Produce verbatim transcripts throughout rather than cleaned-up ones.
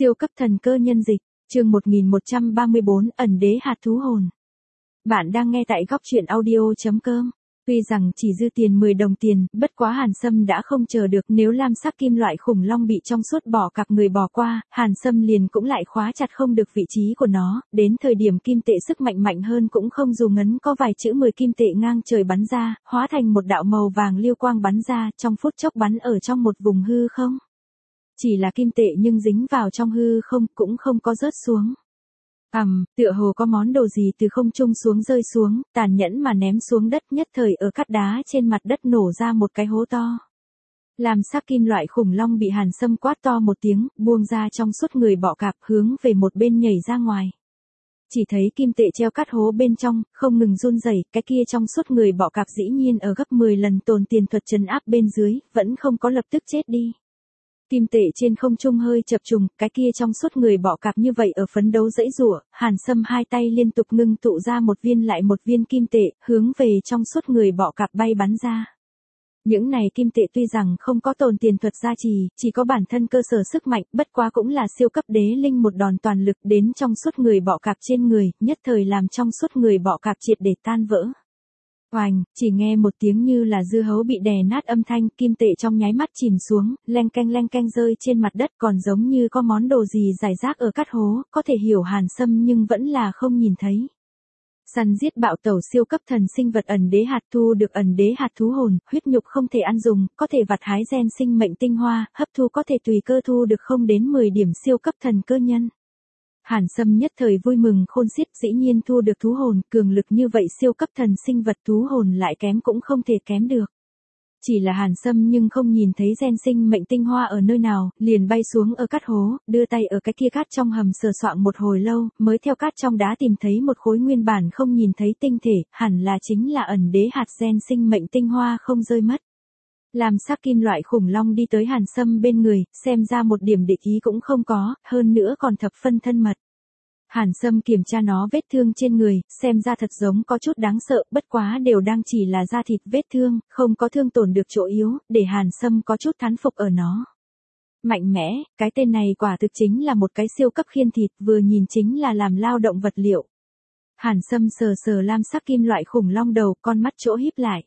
Siêu cấp thần cơ nhân dịch, chương một nghìn một trăm ba mươi bốn, ẩn đế hạt thú hồn. Bạn đang nghe tại góc truyện audio.com. Tuy rằng chỉ dư tiền mười đồng tiền, bất quá Hàn Sâm đã không chờ được, nếu lam sắc kim loại khủng long bị trong suốt bỏ cặp người bỏ qua, Hàn Sâm liền cũng lại khóa chặt không được vị trí của nó, đến thời điểm kim tệ sức mạnh mạnh hơn cũng không dù ngấn có vài chữ mười kim tệ ngang trời bắn ra, hóa thành một đạo màu vàng liêu quang bắn ra, trong phút chốc bắn ở trong một vùng hư không. Chỉ là kim tệ nhưng dính vào trong hư không, cũng không có rớt xuống. Ầm, um, tựa hồ có món đồ gì từ không trung xuống rơi xuống, tàn nhẫn mà ném xuống đất, nhất thời ở cát đá trên mặt đất nổ ra một cái hố to. Làm sắc kim loại khủng long bị Hàn Sâm quát to một tiếng, buông ra trong suốt người bọ cạp hướng về một bên nhảy ra ngoài. Chỉ thấy kim tệ treo cát hố bên trong, không ngừng run rẩy, cái kia trong suốt người bọ cạp dĩ nhiên ở gấp mười lần tồn tiền thuật trấn áp bên dưới, vẫn không có lập tức chết đi. Kim tệ trên không trung hơi chập trùng, cái kia trong suốt người bọ cạp như vậy ở phấn đấu dãy rủa, Hàn Sâm hai tay liên tục ngưng tụ ra một viên lại một viên kim tệ, hướng về trong suốt người bọ cạp bay bắn ra. Những này kim tệ tuy rằng không có tồn tiền thuật gia trì, chỉ có bản thân cơ sở sức mạnh, bất quá cũng là siêu cấp đế linh một đòn toàn lực đến trong suốt người bọ cạp trên người, nhất thời làm trong suốt người bọ cạp triệt để tan vỡ. Oành, chỉ nghe một tiếng như là dưa hấu bị đè nát âm thanh, kim tệ trong nháy mắt chìm xuống, leng keng leng keng rơi trên mặt đất, còn giống như có món đồ gì rải rác ở cát hố, có thể hiểu Hàn Sâm nhưng vẫn là không nhìn thấy. Săn giết bạo tẩu siêu cấp thần sinh vật ẩn đế hạt, thu được ẩn đế hạt thú hồn, huyết nhục không thể ăn dùng, có thể vặt hái gen sinh mệnh tinh hoa, hấp thu có thể tùy cơ thu được không đến mười điểm siêu cấp thần cơ nhân. Hàn Sâm nhất thời vui mừng khôn xiết, dĩ nhiên thu được thú hồn, cường lực như vậy siêu cấp thần sinh vật thú hồn lại kém cũng không thể kém được. Chỉ là Hàn Sâm nhưng không nhìn thấy gen sinh mệnh tinh hoa ở nơi nào, liền bay xuống ở cát hố, đưa tay ở cái kia cát trong hầm sờ soạng một hồi lâu, mới theo cát trong đá tìm thấy một khối nguyên bản không nhìn thấy tinh thể, hẳn là chính là ẩn đế hạt gen sinh mệnh tinh hoa không rơi mất. Làm sắc kim loại khủng long đi tới Hàn Sâm bên người, xem ra một điểm địch ý cũng không có, hơn nữa còn thập phân thân mật. Hàn Sâm kiểm tra nó vết thương trên người, xem ra thật giống có chút đáng sợ, bất quá đều đang chỉ là da thịt vết thương, không có thương tổn được chỗ yếu, để Hàn Sâm có chút thán phục ở nó. Mạnh mẽ, cái tên này quả thực chính là một cái siêu cấp khiên thịt, vừa nhìn chính là làm lao động vật liệu. Hàn Sâm sờ sờ lam sắc kim loại khủng long đầu, con mắt chỗ híp lại.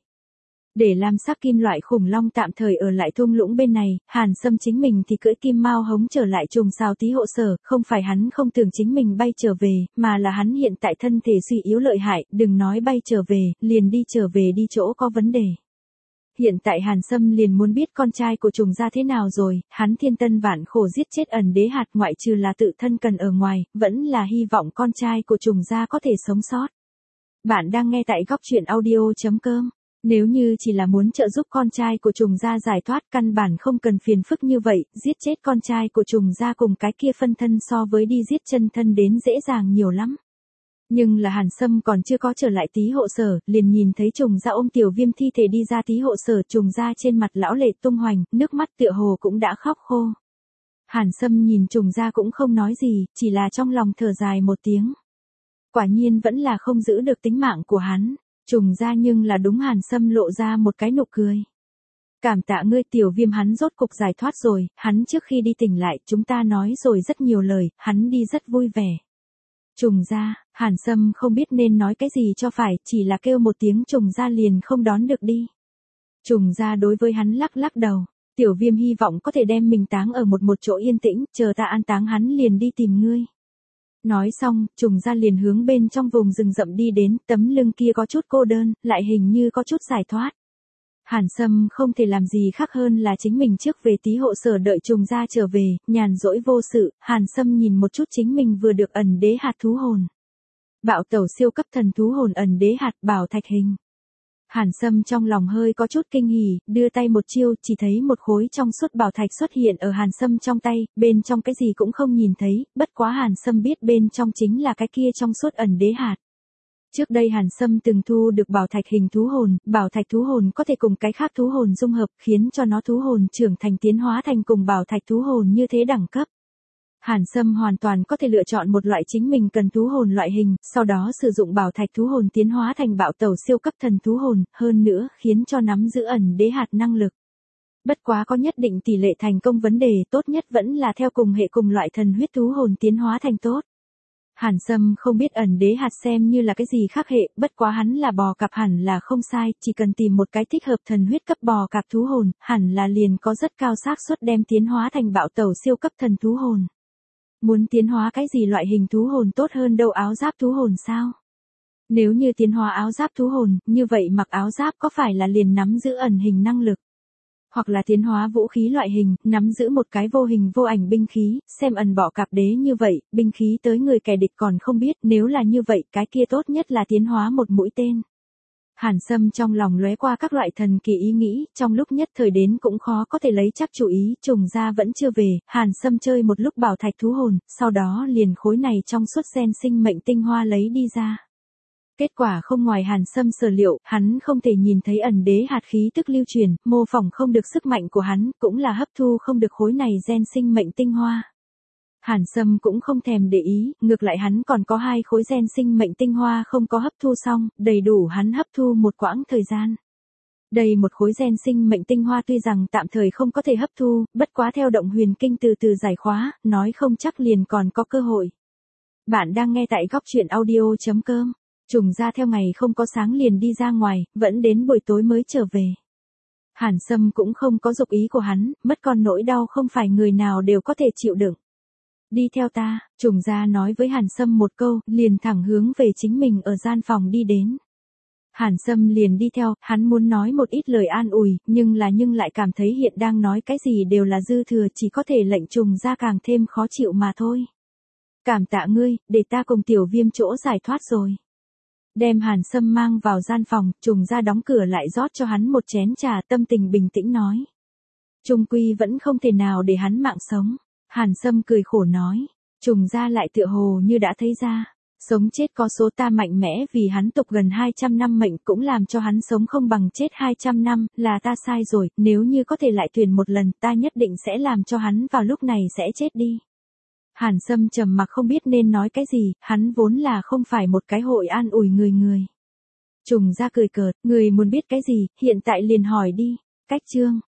Để lam sắc kim loại khủng long tạm thời ở lại thung lũng bên này, Hàn Sâm chính mình thì cưỡi kim mao hống trở lại trùng sao tí hộ sở, không phải hắn không tưởng chính mình bay trở về, mà là hắn hiện tại thân thể suy yếu lợi hại, đừng nói bay trở về, liền đi trở về đi chỗ có vấn đề. Hiện tại Hàn Sâm liền muốn biết con trai của trùng gia thế nào rồi, hắn thiên tân vạn khổ giết chết ẩn đế hạt, ngoại trừ là tự thân cần ở ngoài, vẫn là hy vọng con trai của trùng gia có thể sống sót. Bạn đang nghe tại góc truyện audio.com. Nếu như chỉ là muốn trợ giúp con trai của trùng gia giải thoát, căn bản không cần phiền phức như vậy, giết chết con trai của trùng gia cùng cái kia phân thân so với đi giết chân thân đến dễ dàng nhiều lắm. Nhưng là Hàn Sâm còn chưa có trở lại tí hộ sở, liền nhìn thấy trùng gia ôm tiểu viêm thi thể đi ra tí hộ sở, trùng gia trên mặt lão lệ tung hoành, nước mắt tựa hồ cũng đã khóc khô. Hàn Sâm nhìn trùng gia cũng không nói gì, chỉ là trong lòng thở dài một tiếng. Quả nhiên vẫn là không giữ được tính mạng của hắn. Trùng ra nhưng là đúng, Hàn Sâm lộ ra một cái nụ cười. Cảm tạ ngươi tiểu viêm, hắn rốt cục giải thoát rồi, hắn trước khi đi tỉnh lại, chúng ta nói rồi rất nhiều lời, hắn đi rất vui vẻ. Trùng ra, Hàn Sâm không biết nên nói cái gì cho phải, chỉ là kêu một tiếng trùng ra liền không đón được đi. Trùng ra đối với hắn lắc lắc đầu, tiểu viêm hy vọng có thể đem mình táng ở một một chỗ yên tĩnh, chờ ta an táng hắn liền đi tìm ngươi. Nói xong, trùng ra liền hướng bên trong vùng rừng rậm đi đến, tấm lưng kia có chút cô đơn, lại hình như có chút giải thoát. Hàn Sâm không thể làm gì khác hơn là chính mình trước về tí hộ sở đợi trùng ra trở về, nhàn rỗi vô sự, Hàn Sâm nhìn một chút chính mình vừa được ẩn đế hạt thú hồn. Bạo tẩu siêu cấp thần thú hồn ẩn đế hạt bảo thạch hình. Hàn Sâm trong lòng hơi có chút kinh hỉ, đưa tay một chiêu, chỉ thấy một khối trong suốt bảo thạch xuất hiện ở Hàn Sâm trong tay, bên trong cái gì cũng không nhìn thấy, bất quá Hàn Sâm biết bên trong chính là cái kia trong suốt ẩn đế hạt. Trước đây Hàn Sâm từng thu được bảo thạch hình thú hồn, bảo thạch thú hồn có thể cùng cái khác thú hồn dung hợp, khiến cho nó thú hồn trưởng thành tiến hóa thành cùng bảo thạch thú hồn như thế đẳng cấp. Hàn Sâm hoàn toàn có thể lựa chọn một loại chính mình cần thú hồn loại hình, sau đó sử dụng bảo thạch thú hồn tiến hóa thành bạo tẩu siêu cấp thần thú hồn, hơn nữa khiến cho nắm giữ ẩn đế hạt năng lực. Bất quá có nhất định tỷ lệ thành công vấn đề, tốt nhất vẫn là theo cùng hệ cùng loại thần huyết thú hồn tiến hóa thành tốt. Hàn Sâm không biết ẩn đế hạt xem như là cái gì khác hệ, bất quá hắn là bò cạp hẳn là không sai, chỉ cần tìm một cái thích hợp thần huyết cấp bò cạp thú hồn, hẳn là liền có rất cao xác suất đem tiến hóa thành bạo tẩu siêu cấp thần thú hồn. Muốn tiến hóa cái gì loại hình thú hồn tốt hơn đâu áo giáp thú hồn sao? Nếu như tiến hóa áo giáp thú hồn, như vậy mặc áo giáp có phải là liền nắm giữ ẩn hình năng lực? Hoặc là tiến hóa vũ khí loại hình, nắm giữ một cái vô hình vô ảnh binh khí, xem ẩn bọ cạp đế như vậy, binh khí tới người kẻ địch còn không biết, nếu là như vậy, cái kia tốt nhất là tiến hóa một mũi tên. Hàn Sâm trong lòng lóe qua các loại thần kỳ ý nghĩ, trong lúc nhất thời đến cũng khó có thể lấy chắc chủ ý, trùng ra vẫn chưa về, Hàn Sâm chơi một lúc bảo thạch thú hồn, sau đó liền khối này trong suốt gen sinh mệnh tinh hoa lấy đi ra. Kết quả không ngoài Hàn Sâm sở liệu, hắn không thể nhìn thấy ẩn đế hạt khí tức lưu truyền, mô phỏng không được sức mạnh của hắn, cũng là hấp thu không được khối này gen sinh mệnh tinh hoa. Hàn Sâm cũng không thèm để ý, ngược lại hắn còn có hai khối gen sinh mệnh tinh hoa không có hấp thu xong, đầy đủ hắn hấp thu một quãng thời gian. Đây một khối gen sinh mệnh tinh hoa tuy rằng tạm thời không có thể hấp thu, bất quá theo động huyền kinh từ từ giải khóa, nói không chắc liền còn có cơ hội. Bạn đang nghe tại góc truyện audio chấm com. Trùng ra theo ngày không có sáng liền đi ra ngoài, vẫn đến buổi tối mới trở về. Hàn Sâm cũng không có dục ý của hắn, mất con nỗi đau không phải người nào đều có thể chịu đựng. Đi theo ta, trùng ra nói với Hàn Sâm một câu, liền thẳng hướng về chính mình ở gian phòng đi đến. Hàn Sâm liền đi theo, hắn muốn nói một ít lời an ủi, nhưng là nhưng lại cảm thấy hiện đang nói cái gì đều là dư thừa, chỉ có thể lệnh trùng ra càng thêm khó chịu mà thôi. Cảm tạ ngươi, để ta cùng tiểu viêm chỗ giải thoát rồi. Đem Hàn Sâm mang vào gian phòng, trùng ra đóng cửa lại rót cho hắn một chén trà, tâm tình bình tĩnh nói. Trung quy vẫn không thể nào để hắn mạng sống. Hàn Sâm cười khổ nói. Trùng ra lại tựa hồ như đã thấy ra. Sống chết có số ta mạnh mẽ vì hắn tục gần hai trăm năm mệnh cũng làm cho hắn sống không bằng chết hai trăm năm, là ta sai rồi, nếu như có thể lại tuyển một lần ta nhất định sẽ làm cho hắn vào lúc này sẽ chết đi. Hàn Sâm trầm mặc không biết nên nói cái gì, hắn vốn là không phải một cái hội an ủi người người. Trùng ra cười cợt, người muốn biết cái gì, hiện tại liền hỏi đi. Cách chương.